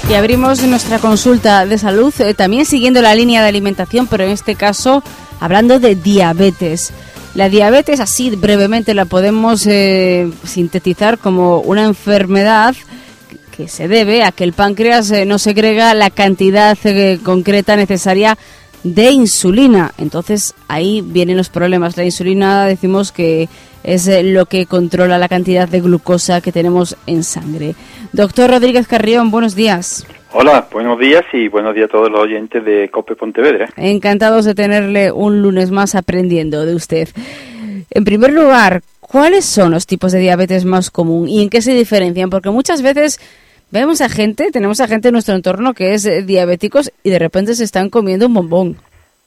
Y abrimos nuestra consulta de salud, también siguiendo la línea de alimentación, pero en este caso hablando de diabetes. La diabetes, así brevemente la podemos sintetizar como una enfermedad que se debe a que el páncreas no segrega la cantidad concreta necesaria de insulina. Entonces ahí vienen los problemas. La insulina decimos que es lo que controla la cantidad de glucosa que tenemos en sangre. Doctor Rodríguez Carrión, buenos días. Hola, buenos días y buenos días a todos los oyentes de COPE Pontevedra. Encantados de tenerle un lunes más aprendiendo de usted. En primer lugar, ¿cuáles son los tipos de diabetes más común y en qué se diferencian? Porque muchas veces tenemos a gente en nuestro entorno que es diabéticos y de repente se están comiendo un bombón.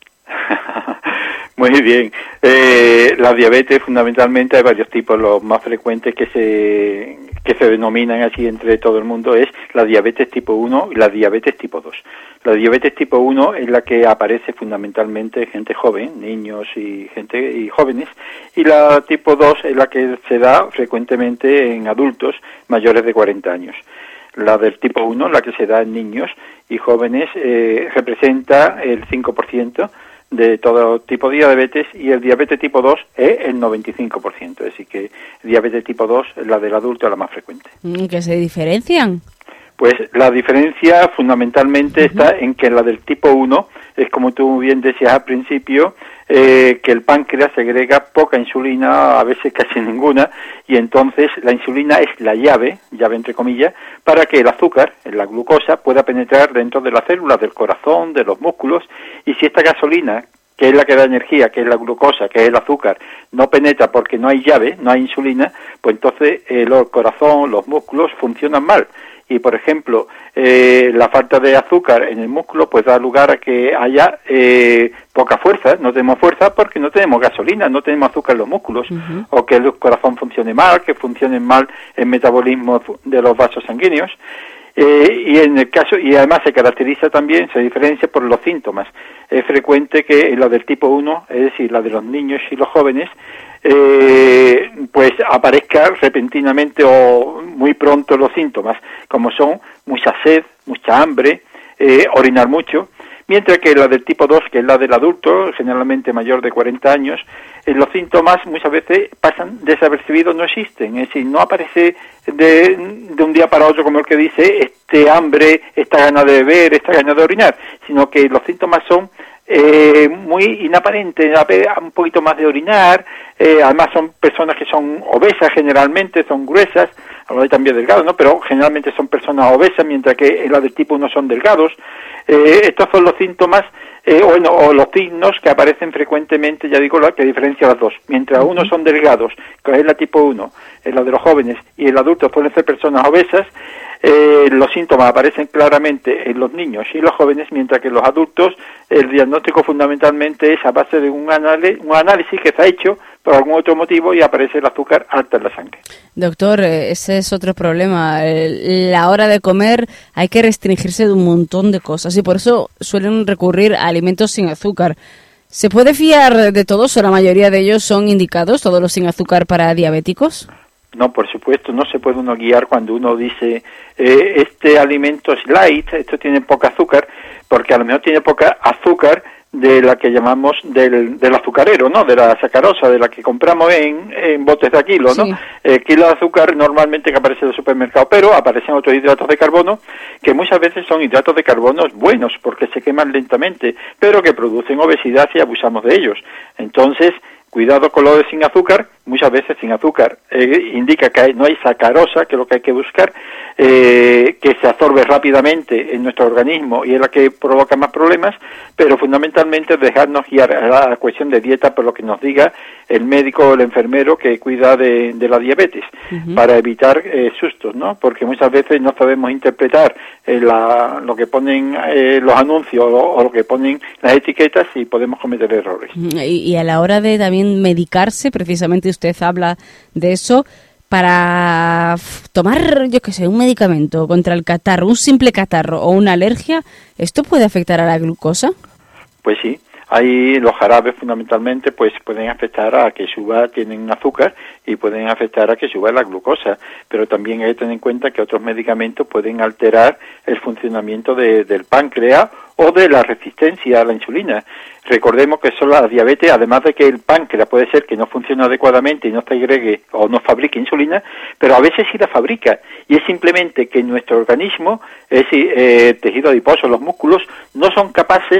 Muy bien. La diabetes, fundamentalmente, hay varios tipos. Los más frecuentes que se denominan así entre todo el mundo es la diabetes tipo 1 y la diabetes tipo 2. La diabetes tipo 1 es la que aparece fundamentalmente en gente joven, niños y jóvenes, y la tipo 2 es la que se da frecuentemente en adultos mayores de 40 años. La del tipo 1, la que se da en niños y jóvenes, representa el 5% de todo tipo de diabetes, y el diabetes tipo 2 es el 95%, es decir que el diabetes tipo 2 es la del adulto, la más frecuente. ¿Qué se diferencian? Pues la diferencia fundamentalmente está en que la del tipo 1 es, como tú bien decías al principio, que el páncreas segrega poca insulina, a veces casi ninguna, y entonces la insulina es la llave entre comillas, para que el azúcar, la glucosa, pueda penetrar dentro de las células del corazón, de los músculos, y si esta gasolina, que es la que da energía, que es la glucosa, que es el azúcar, no penetra porque no hay llave, no hay insulina, pues entonces el corazón, los músculos funcionan mal. Y, por ejemplo, la falta de azúcar en el músculo pues da lugar a que haya poca fuerza, no tenemos fuerza porque no tenemos gasolina, no tenemos azúcar en los músculos, o que el corazón funcione mal, que funcione mal el metabolismo de los vasos sanguíneos. Y en el caso, y además se caracteriza también, se diferencia por los síntomas. Es frecuente que la del tipo 1, es decir, la de los niños y los jóvenes, pues aparezca repentinamente o muy pronto los síntomas, como son mucha sed, mucha hambre, orinar mucho, mientras que la del tipo 2, que es la del adulto, generalmente mayor de 40 años, los síntomas muchas veces pasan desapercibidos, no existen, es decir, no aparece de un día para otro como el que dice este hambre, esta gana de beber, esta gana de orinar, sino que los síntomas son muy inaparentes, un poquito más de orinar, además son personas que son obesas generalmente, son gruesas, hay también delgados, ¿no? Pero generalmente son personas obesas, mientras que en la del tipo 1 son delgados. Estos son los síntomas, o los signos que aparecen frecuentemente, ya digo, la que diferencia las dos. Mientras unos son delgados, que es la tipo 1, es la de los jóvenes, y el adulto suelen ser personas obesas, los síntomas aparecen claramente en los niños y los jóvenes, mientras que en los adultos el diagnóstico fundamentalmente es a base de un análisis que se ha hecho por algún otro motivo y aparece el azúcar alta en la sangre. Doctor, ese es otro problema. La hora de comer hay que restringirse de un montón de cosas y por eso suelen recurrir a alimentos sin azúcar. ¿Se puede fiar de todos o la mayoría de ellos son indicados, todos los sin azúcar, para diabéticos? No, por supuesto, no se puede uno guiar cuando uno dice este alimento es light, esto tiene poca azúcar, porque a lo mejor tiene poca azúcar de la que llamamos del azucarero, ¿no? De la sacarosa, de la que compramos en botes de kilo, ¿no? Sí. Kilo de azúcar normalmente que aparece en el supermercado, pero aparecen otros hidratos de carbono que muchas veces son hidratos de carbono buenos porque se queman lentamente, pero que producen obesidad si abusamos de ellos. Entonces, cuidado con lo de sin azúcar, muchas veces sin azúcar indica que no hay sacarosa, que es lo que hay que buscar, que se absorbe rápidamente en nuestro organismo y es la que provoca más problemas, pero fundamentalmente dejarnos guiar a la cuestión de dieta por lo que nos diga el médico o el enfermero que cuida de la diabetes, para evitar sustos, ¿no? Porque muchas veces no sabemos interpretar lo que ponen los anuncios o lo que ponen las etiquetas y podemos cometer errores. Y a la hora de también medicarse, precisamente usted habla de eso, para tomar, yo qué sé, un medicamento contra el catarro, un simple catarro o una alergia, ¿esto puede afectar a la glucosa? Pues sí, Ahí los jarabes fundamentalmente pues pueden afectar a que suba, tienen azúcar y pueden afectar a que suba la glucosa, pero también hay que tener en cuenta que otros medicamentos pueden alterar el funcionamiento del páncreas o de la resistencia a la insulina. Recordemos que son la diabetes, además de que el páncreas puede ser que no funcione adecuadamente y no segregue o no fabrique insulina, pero a veces sí la fabrica, y es simplemente que nuestro organismo, es decir, tejido adiposo, los músculos, no son capaces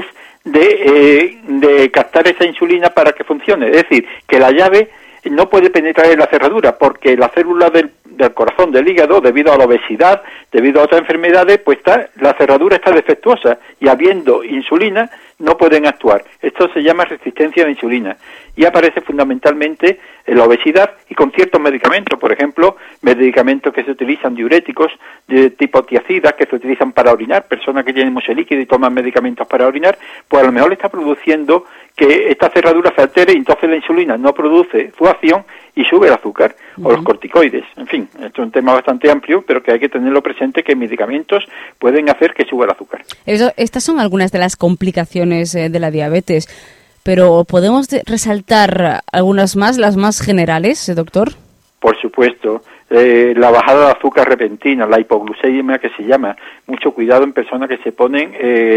de captar esa insulina para que funcione. Es decir, que la llave no puede penetrar en la cerradura porque la célula del corazón, del hígado, debido a la obesidad, debido a otras enfermedades, pues la cerradura está defectuosa y habiendo insulina no pueden actuar. Esto se llama resistencia a la insulina y aparece fundamentalmente en la obesidad y con ciertos medicamentos, por ejemplo, medicamentos que se utilizan diuréticos de tipo tiacidas que se utilizan para orinar, personas que tienen mucho líquido y toman medicamentos para orinar, pues a lo mejor le está produciendo que esta cerradura se altere y entonces la insulina no produce su acción y sube el azúcar o los corticoides. En fin, esto es un tema bastante amplio, pero que hay que tenerlo presente que medicamentos pueden hacer que suba el azúcar. Estas son algunas de las complicaciones de la diabetes, pero ¿podemos resaltar algunas más, las más generales, doctor? Por supuesto. La bajada de azúcar repentina, la hipoglucemia que se llama. Mucho cuidado en personas que se ponen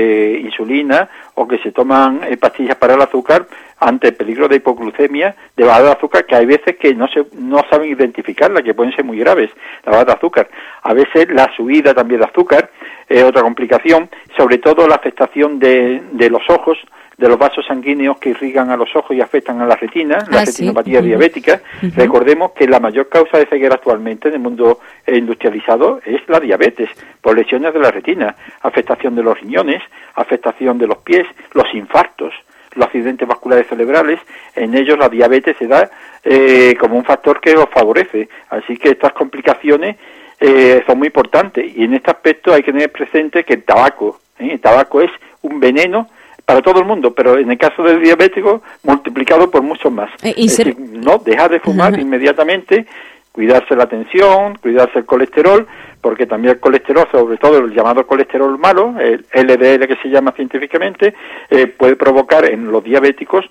insulina o que se toman pastillas para el azúcar ante el peligro de hipoglucemia, de bajada de azúcar, que hay veces que no saben identificarla, que pueden ser muy graves, la bajada de azúcar. A veces la subida también de azúcar es otra complicación, sobre todo la afectación de los ojos, de los vasos sanguíneos que irrigan a los ojos y afectan a la retina, la retinopatía diabética. Recordemos que la mayor causa de ceguera actualmente en el mundo industrializado es la diabetes, por lesiones de la retina, afectación de los riñones, afectación de los pies, los infartos, los accidentes vasculares cerebrales. En ellos la diabetes se da como un factor que los favorece. Así que estas complicaciones son muy importantes y en este aspecto hay que tener presente que el tabaco es un veneno para todo el mundo, pero en el caso del diabético multiplicado por muchos más. Es decir, no dejar de fumar inmediatamente, cuidarse la tensión, cuidarse el colesterol, porque también el colesterol, sobre todo el llamado colesterol malo, el LDL que se llama científicamente, puede provocar en los diabéticos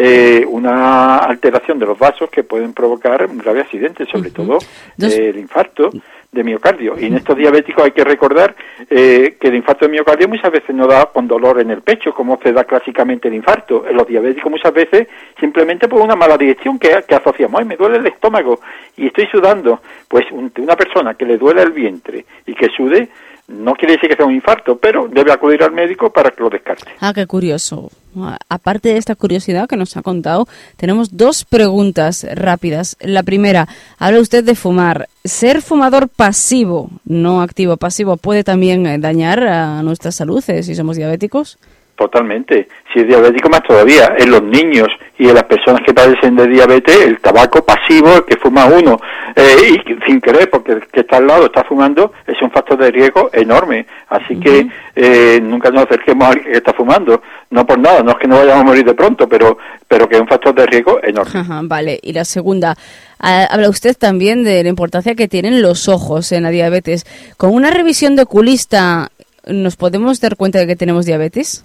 una alteración de los vasos que pueden provocar un grave accidente, sobre todo el infarto de miocardio. Y en estos diabéticos hay que recordar que el infarto de miocardio muchas veces no da con dolor en el pecho, como se da clásicamente el infarto. En los diabéticos muchas veces simplemente por una mala digestión que asociamos. ¡Ay, me duele el estómago y estoy sudando! Pues una persona que le duele el vientre y que sude, no quiere decir que sea un infarto, pero debe acudir al médico para que lo descarte. Ah, qué curioso. Aparte de esta curiosidad que nos ha contado, tenemos dos preguntas rápidas. La primera, habla usted de fumar. ¿Ser fumador pasivo, no activo, pasivo, puede también dañar a nuestra salud si somos diabéticos? Totalmente. Si es diabético, más todavía. En los niños y en las personas que padecen de diabetes, el tabaco pasivo, el que fuma uno, y sin querer, porque el que está al lado está fumando, es un factor de riesgo enorme. Así que nunca nos acerquemos a alguien que está fumando. No por nada, no es que no vayamos a morir de pronto, pero que es un factor de riesgo enorme. Vale. Y la segunda, habla usted también de la importancia que tienen los ojos en la diabetes. ¿Con una revisión de oculista nos podemos dar cuenta de que tenemos diabetes?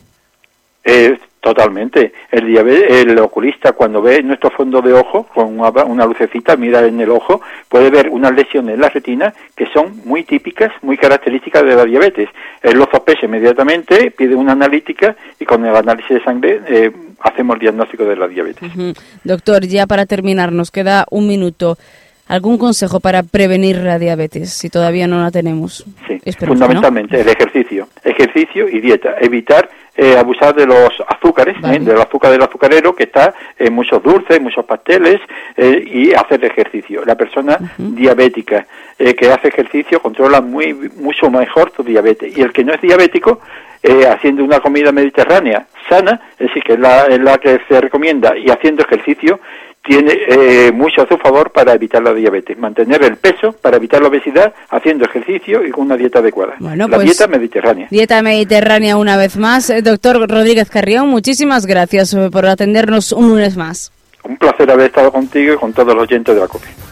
Totalmente. El oculista, cuando ve nuestro fondo de ojo con una lucecita, mira en el ojo, puede ver unas lesiones en la retina que son muy típicas, muy características de la diabetes. Él lo sospecha inmediatamente, pide una analítica y con el análisis de sangre hacemos el diagnóstico de la diabetes. Doctor, ya para terminar, nos queda un minuto. ¿Algún consejo para prevenir la diabetes si todavía no la tenemos? Sí, fundamentalmente ¿no? El ejercicio y dieta. Evitar abusar de los azúcares, del azúcar del azucarero que está en muchos dulces, muchos pasteles, y hacer ejercicio. La persona diabética que hace ejercicio controla mucho mejor su diabetes. Y el que no es diabético, haciendo una comida mediterránea sana, es decir, que es la que se recomienda, y haciendo ejercicio, tiene mucho a su favor para evitar la diabetes. Mantener el peso para evitar la obesidad, haciendo ejercicio y con una dieta adecuada. Bueno, la dieta mediterránea. Dieta mediterránea una vez más. Doctor Rodríguez Carrión, muchísimas gracias por atendernos un lunes más. Un placer haber estado contigo y con todos los oyentes de la COPE.